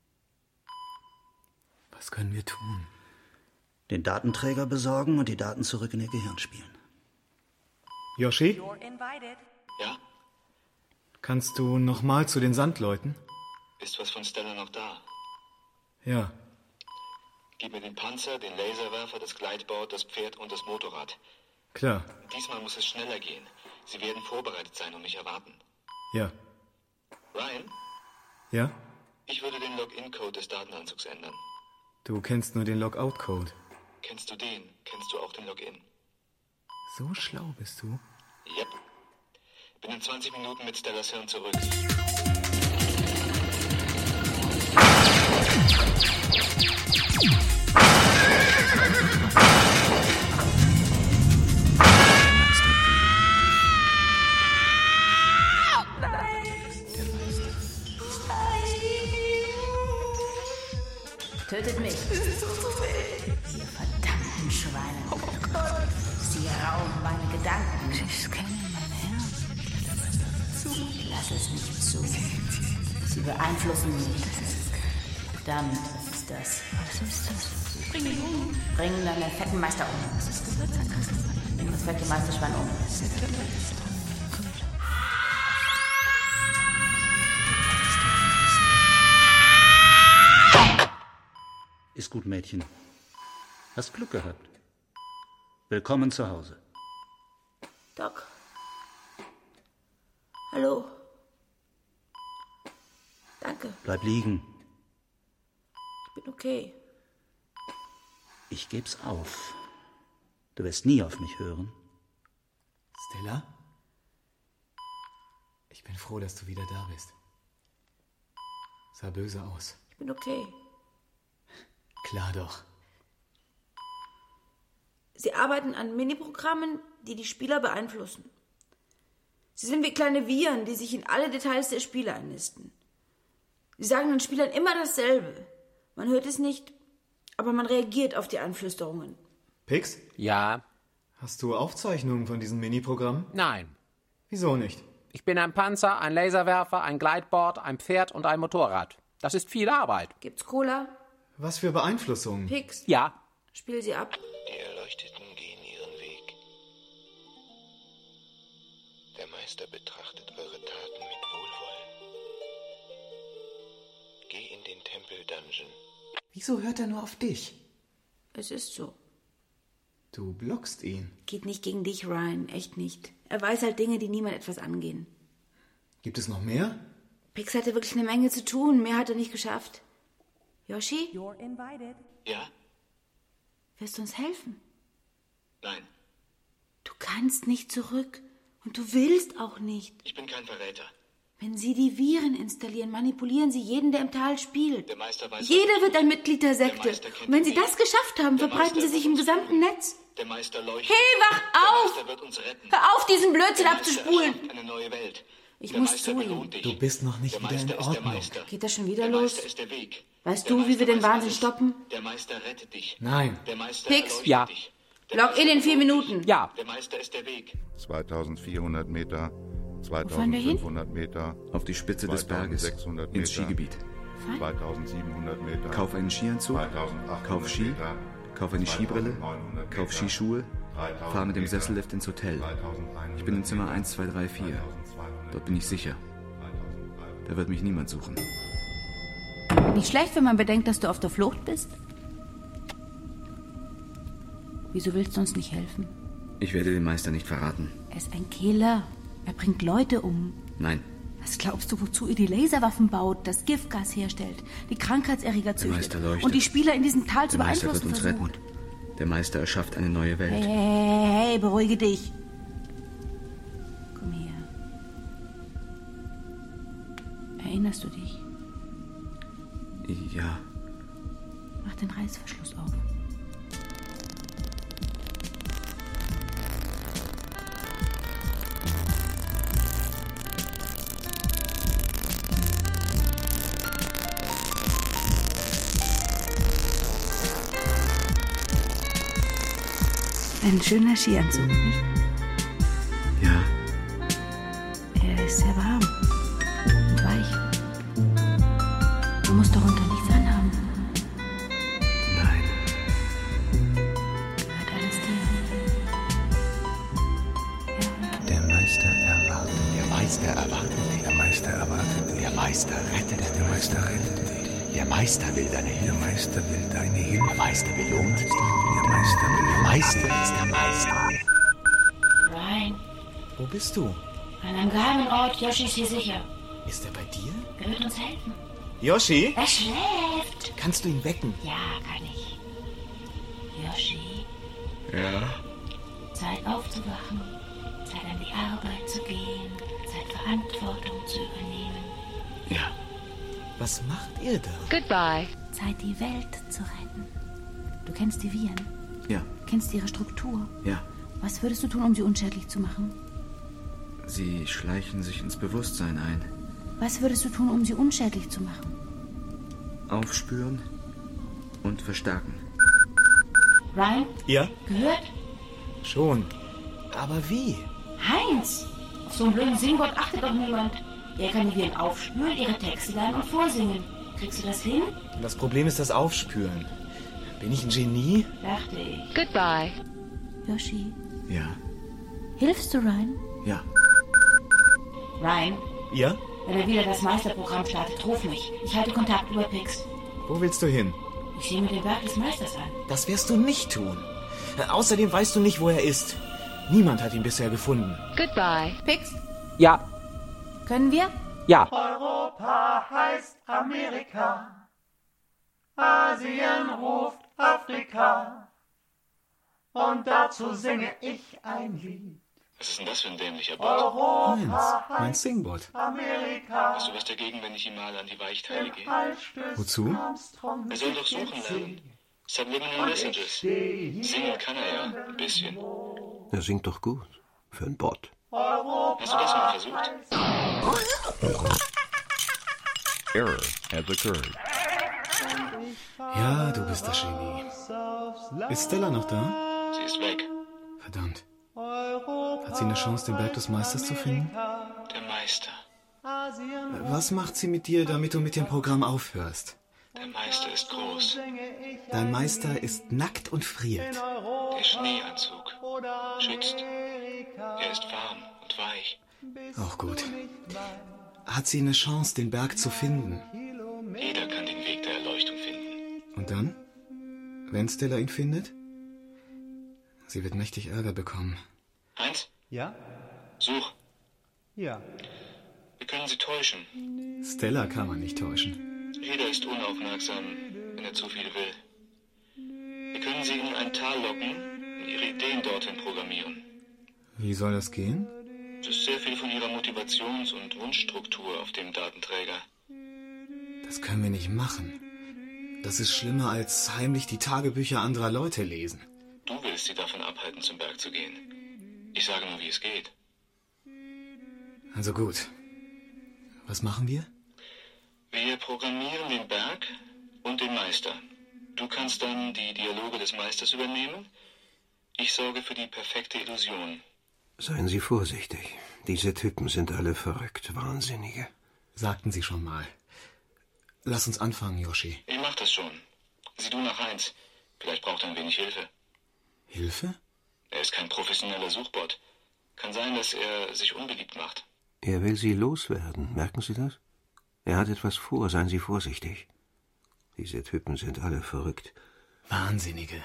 Was können wir tun? Den Datenträger besorgen und die Daten zurück in ihr Gehirn spielen. Yoshi? Ja? Kannst du nochmal zu den Sandleuten? Ist was von Stella noch da? Ja. Gib mir den Panzer, den Laserwerfer, das Gleitboard, das Pferd und das Motorrad. Klar. Diesmal muss es schneller gehen. Sie werden vorbereitet sein und mich erwarten. Ja. Ryan? Ja? Ich würde den Login-Code des Datenanzugs ändern. Du kennst nur den Logout-Code. Kennst du den? Kennst du auch den Login? So schlau bist du? Yep. Bin in 20 Minuten mit Stellas Hirn zurück. Tötet mich. Ihr verdammten Schweine. Oh Gott. Sie rauben meine Gedanken. Sie scannen mein Herz. Lass es nicht zu. Sie beeinflussen mich. Verdammt, was ist das? Was ist das? Bring ihn um. Bringen deinen fetten Meister um. Bring das fette Meisterschwein um. Ist gut, Mädchen. Hast Glück gehabt. Willkommen zu Hause. Doc. Hallo. Danke. Danke. Bleib liegen. Ich bin okay. Ich geb's auf. Du wirst nie auf mich hören. Stella? Ich bin froh, dass du wieder da bist. Sah böse aus. Ich bin okay. Klar doch. Sie arbeiten an Miniprogrammen, die die Spieler beeinflussen. Sie sind wie kleine Viren, die sich in alle Details der Spiele einnisten. Sie sagen den Spielern immer dasselbe. Man hört es nicht, aber man reagiert auf die Einflüsterungen. Pix? Ja? Hast du Aufzeichnungen von diesem Miniprogramm? Nein. Wieso nicht? Ich bin ein Panzer, ein Laserwerfer, ein Gleitboard, ein Pferd und ein Motorrad. Das ist viel Arbeit. Gibt's Cola? Was für Beeinflussungen? Pix? Ja. Spiel sie ab. Die Erleuchteten gehen ihren Weg. Der Meister betrachtet eure Taten mit Wohlwollen. Geh in den Tempel-Dungeon. Wieso hört er nur auf dich? Es ist so. Du blockst ihn. Geht nicht gegen dich, Ryan. Echt nicht. Er weiß halt Dinge, die niemand etwas angehen. Gibt es noch mehr? Pix hatte wirklich eine Menge zu tun. Mehr hat er nicht geschafft. Yoshi? You're invited. Ja? Wirst du uns helfen? Nein. Du kannst nicht zurück. Und du willst auch nicht. Ich bin kein Verräter. Wenn sie die Viren installieren, manipulieren sie jeden, der im Tal spielt. Der Meister weiß, jeder wird ein Mitglied der Sekte. Und wenn sie das geschafft haben, Der verbreiten sie Meister sich im gesamten Netz. Der Meister leuchtet. Hey, wach auf! Der Meister wird uns retten. Hör auf, diesen Blödsinn Der Meister abzuspulen. erschafft eine neue Welt. Ich Der muss Meister zu ihm. belohnt dich. Du bist noch nicht Der wieder in Meister ist der Ordnung. Meister. Geht das schon wieder Der los? Meister ist der Weg. Weißt Der du, wie Meister wir den weiß Wahnsinn alles. stoppen? Der Meister rettet dich. Nein. Der Meister Pix? erleuchtet Ja. dich. Der Log in Meister in 4 belohnt Minuten. dich. Ja. Der Meister ist der Weg. 2400 Meter, fahren wir hin? 2500 Meter, Auf die Spitze des Berges, 2600 ins Meter, Skigebiet. 2700 Meter, Kauf einen Skianzug, 2800 kauf Ski, Meter, kauf eine Skibrille, 2900 kauf Meter, Skischuhe, 3000 fahr mit dem Meter, Sessellift ins Hotel. 3100 Ich bin in Zimmer Meter, 1, 2, 3, 4. 3200 Dort bin ich sicher. Da wird mich niemand suchen. Nicht schlecht, wenn man bedenkt, dass du auf der Flucht bist. Wieso willst du uns nicht helfen? Ich werde den Meister nicht verraten. Er ist ein Killer. Er bringt Leute um. Nein, Was glaubst du, wozu ihr die Laserwaffen baut, das Giftgas herstellt, die Krankheitserreger der Meister züchtet leuchtet. und die Spieler in diesem Tal zu Der Meister wird beeinflussen uns versucht? retten. Der Meister erschafft eine neue Welt. Hey, beruhige dich. Komm her. Erinnerst du dich? Ja, Mach den Reißverschluss auf. Ein schöner Skianzug, nicht? ja. Er ist sehr warm und weich. Du musst darunter nichts anhaben. Nein. Gehört alles dir. Der Meister erwartet. Der Meister erwartet. Der Meister erwartet. Der Meister rettet. Der Meister rettet dich. Der Meister will deine Hilfe. Der Meister will deine Hilfe. Der Meister belohnt dich. Der Meister will. Der Meister ist der Meister. Ryan, Wo bist du? an einem geheimen Ort. Yoshi ist hier sicher. Ist er bei dir? Er wird uns helfen. Yoshi? Er schläft. Kannst du ihn wecken? Ja, kann ich. Yoshi, Ja. Zeit aufzuwachen. Zeit an die Arbeit zu gehen. Zeit Verantwortung zu übernehmen. Ja. Was macht ihr da? Goodbye. Zeit, die Welt zu retten. Du kennst die Viren, Ja. kennst ihre Struktur. Ja. Was würdest du tun, um sie unschädlich zu machen? Sie schleichen sich ins Bewusstsein ein. Was würdest du tun, um sie unschädlich zu machen? Aufspüren und verstärken. Ryan, Ja? gehört? Schon. Aber wie? Heinz! Auf so einen blöden Singwort achtet doch niemand. Er kann die Viren aufspüren, ihre Texte lernen und vorsingen. Kriegst du das hin? Das Problem ist das Aufspüren. Bin ich ein Genie? Dachte ich. Goodbye. Yoshi, Ja. hilfst du Ryan? Ja. Ryan, Ja? wenn er wieder das Meisterprogramm startet, ruf mich. Ich halte Kontakt über Pix. Wo willst du hin? Ich sehe mir den Berg des Meisters an. Das wirst du nicht tun. Außerdem weißt du nicht, wo er ist. Niemand hat ihn bisher gefunden. Goodbye. Pix, Ja. können wir? Ja. Europa heißt Amerika. Asien ruft Afrika. Und dazu singe ich ein Lied. Was ist denn das für ein dämlicher Bot? Europa Mein Singbot. Amerika. Hast du was dagegen, wenn ich ihm mal an die Weichteile gehe? Wozu? Er soll doch suchen lernen. Subliminal Messages. Singen kann er ja, ein bisschen. Er singt doch gut. Für einen Bot. Hast du das mal versucht? Error has occurred. Ja, du bist das Genie. Ist Stella noch da? Sie ist weg. Verdammt. Hat sie eine Chance, den Berg des Meisters zu finden? Der Meister. Was macht sie mit dir, damit du mit dem Programm aufhörst? Der Meister ist groß. Dein Meister ist nackt und friert. Der Schneeanzug schützt. Er ist warm und weich. Auch gut. Hat sie eine Chance, den Berg zu finden? Jeder kann den Weg der Erleuchtung finden. Und dann? Wenn Stella ihn findet? Sie wird mächtig Ärger bekommen. Heinz? Ja? Such. Ja. Wir können sie täuschen. Stella kann man nicht täuschen. Jeder ist unaufmerksam, wenn er zu viel will. Wir können sie in ein Tal locken und ihre Ideen dorthin programmieren. Wie soll das gehen? Es ist sehr viel von ihrer Motivations- und Wunschstruktur auf dem Datenträger. Das können wir nicht machen. Das ist schlimmer als heimlich die Tagebücher anderer Leute lesen. Du willst sie davon abhalten, zum Berg zu gehen. Ich sage nur, wie es geht. Also gut. Was machen wir? Wir programmieren den Berg und den Meister. Du kannst dann die Dialoge des Meisters übernehmen. Ich sorge für die perfekte Illusion. Seien Sie vorsichtig. Diese Typen sind alle verrückt, Wahnsinnige. Sagten Sie schon mal. Lass uns anfangen, Yoshi. Ich mach das schon. Sieh du nach Heinz. Vielleicht braucht er ein wenig Hilfe. Hilfe? Er ist kein professioneller Suchbot. Kann sein, dass er sich unbeliebt macht. Er will Sie loswerden, merken Sie das? Er hat etwas vor, seien Sie vorsichtig. Diese Typen sind alle verrückt. Wahnsinnige.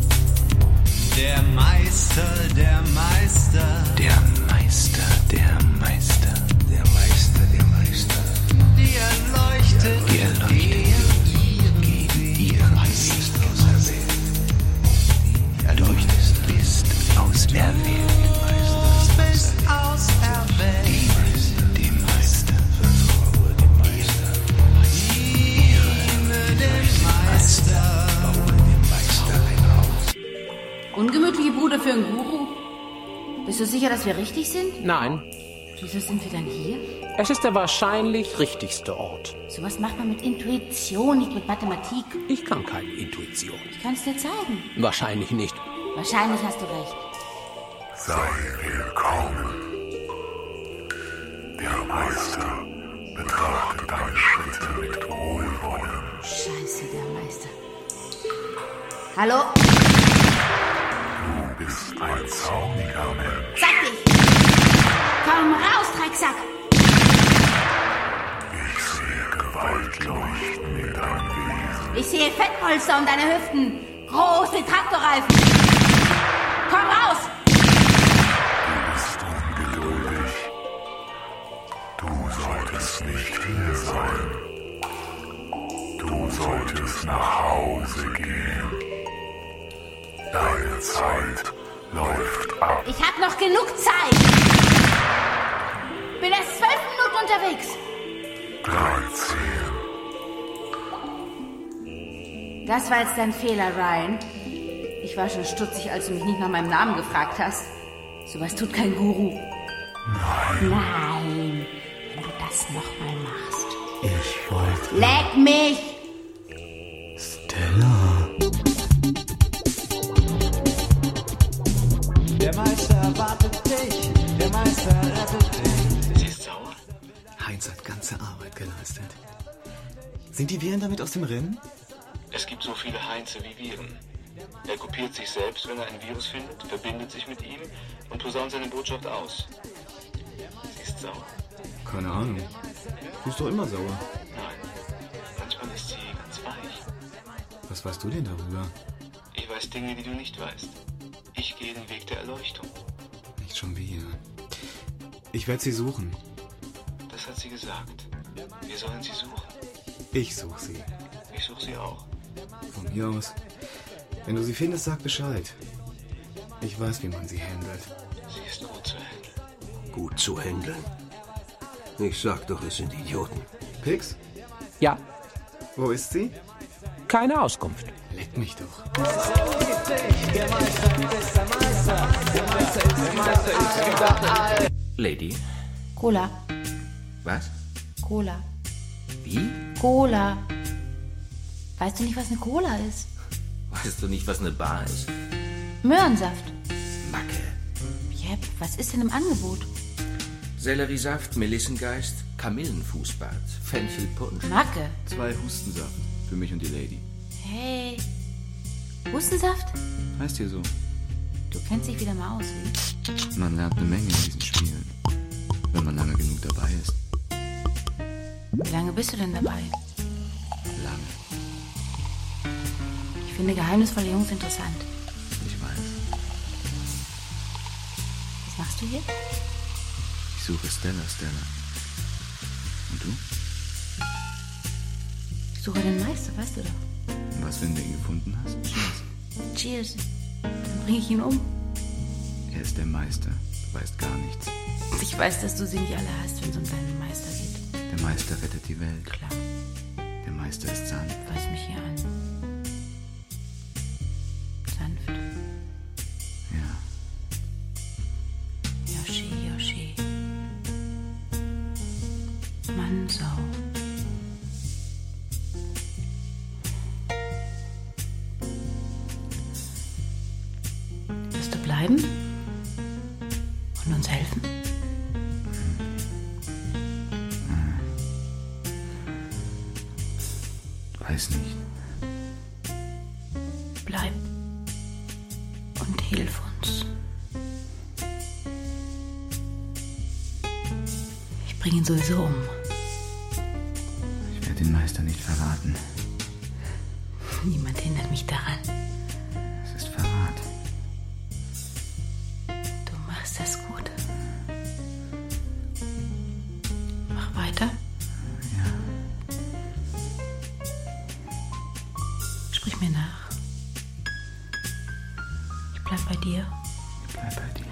Der Meister, der Meister. Der Meister, der Meister. Der Meister, der Meister. Die Erleuchteten. Die Erleuchteten geben ihr Meister auserwählt. Die Erleuchteten bist auserwählt. Du bist auserwählt. Die Meister. Vertraue dem Meister. Diene dem Meister. Baue dem Meister ein Haus. Ungemütliche Bude für einen Guru? Bist du sicher, dass wir richtig sind? Nein. Wieso sind wir dann hier? Es ist der wahrscheinlich richtigste Ort. Sowas macht man mit Intuition, nicht mit Mathematik. Ich kann keine Intuition. Ich kann es dir zeigen. Wahrscheinlich nicht. Wahrscheinlich hast du recht. Sei willkommen. Der Meister betrachtet deine Schritte mit Wohlwollen. Scheiße, der Meister. Hallo? Du bist ein zorniger Mensch. Sag dich! Komm raus, Drecksack! Ich sehe Gewalt leuchten in deinem Wesen. Ich sehe Fettpolster um deine Hüften. Große Traktorreifen. Komm raus! Du bist ungeduldig. Du solltest nicht hier sein. Du solltest nach Hause gehen. Deine Zeit läuft ab. Ich hab noch genug Zeit. Bin erst 12 Minuten unterwegs. 13. Das war jetzt dein Fehler, Ryan. Ich war schon stutzig, als du mich nicht nach meinem Namen gefragt hast. Sowas tut kein Guru. Nein. Wenn du das nochmal machst. Ich wollte... Leck mich! Stella. Der Meister erwartet dich. Der Meister rettet dich. Sie ist sauer. Heinz hat ganze Arbeit geleistet. Sind die Viren damit aus dem Rennen? Es gibt so viele Heinze wie Viren. Er kopiert sich selbst, wenn er ein Virus findet, verbindet sich mit ihm und posaunt seine Botschaft aus. Sie ist sauer. Keine Ahnung. Du bist doch immer sauer. Nein, manchmal ist sie ganz weich. Was weißt du denn darüber? Ich weiß Dinge, die du nicht weißt. Ich gehe den Weg der Erleuchtung. Nicht schon wieder. Ich werde sie suchen. Das hat sie gesagt. Wir sollen sie suchen. Ich suche sie. Ich suche sie auch. Von mir aus. Wenn du sie findest, sag Bescheid. Ich weiß, wie man sie handelt. Sie ist gut zu handeln. Gut zu handeln? Ich sag doch, es sind Idioten. Pix? Ja. Wo ist sie? Keine Auskunft. Leck mich doch. Lady? Cola. Was? Cola. Wie? Cola. Weißt du nicht, was eine Cola ist? Weißt du nicht, was eine Bar ist? Möhrensaft. Macke. Jep, was ist denn im Angebot? Selleriesaft, Melissengeist, Kamillenfußbad, Fenchelpunsch. Macke. 2 Hustensaft für mich und die Lady. Hey. Hustensaft? Heißt hier so. Du kennst dich wieder mal aus, wie? Man lernt eine Menge in diesen Spielen, wenn man lange genug dabei ist. Wie lange bist du denn dabei? Lange. Ich finde geheimnisvolle Jungs interessant. Ich weiß. Was machst du hier? Ich suche Stella. Und du? Ich suche den Meister, weißt du doch. Und was, wenn du ihn gefunden hast? Cheers. Cheers. Dann bringe ich ihn um. Er ist der Meister. Du weißt gar nichts. Ich weiß, dass du sie nicht alle hast, wenn es um deinen Meister geht. Der Meister rettet die Welt. Klar. Der Meister ist sanft. Fass mich hier an. Sanft. Ja. Yoshi. Mann, Sau. Wirst du bleiben? Und uns helfen? Weiß nicht. Bleib und hilf uns. Ich bringe ihn sowieso um. Ich werde den Meister nicht verraten. Niemand hindert mich daran. Es ist Verrat. Du machst das gut. Mach weiter. Ja. Sprich mir nach. Ich bleib bei dir. Ich bleib bei dir.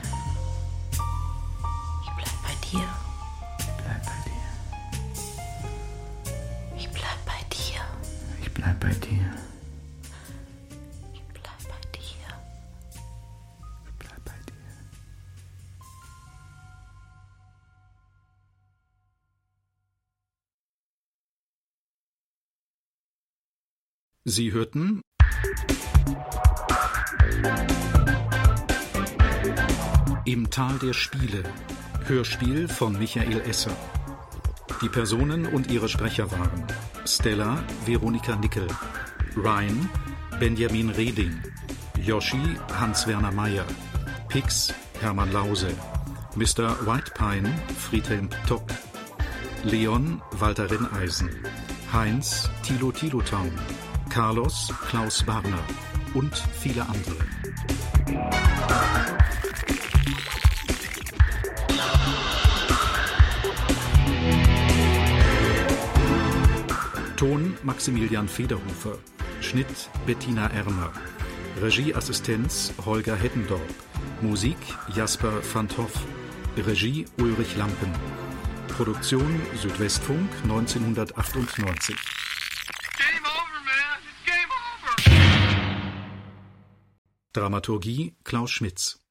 Ich bleib bei dir. Ich bleib bei dir. Ich bleib bei dir. Ich bleib bei dir. Ich bleib bei dir. Ich bleib bei dir. Sie hörten Im Tal der Spiele, Hörspiel von Michael Esser. Die Personen und ihre Sprecher waren Stella Veronika Nickel, Ryan Benjamin Reding, Yoshi Hans-Werner Meyer, Pix Hermann Lause, Mr. Whitepine Friedhelm Tock, Leon Walter Renneisen, Heinz Thilo Thilotaun, Carlos Klaus Warner und viele andere. Ton Maximilian Federhofer, Schnitt Bettina Ermer, Regieassistenz Holger Hettendorp, Musik Jasper van Toff, Regie Ulrich Lampen, Produktion Südwestfunk 1998. Dramaturgie Klaus Schmitz.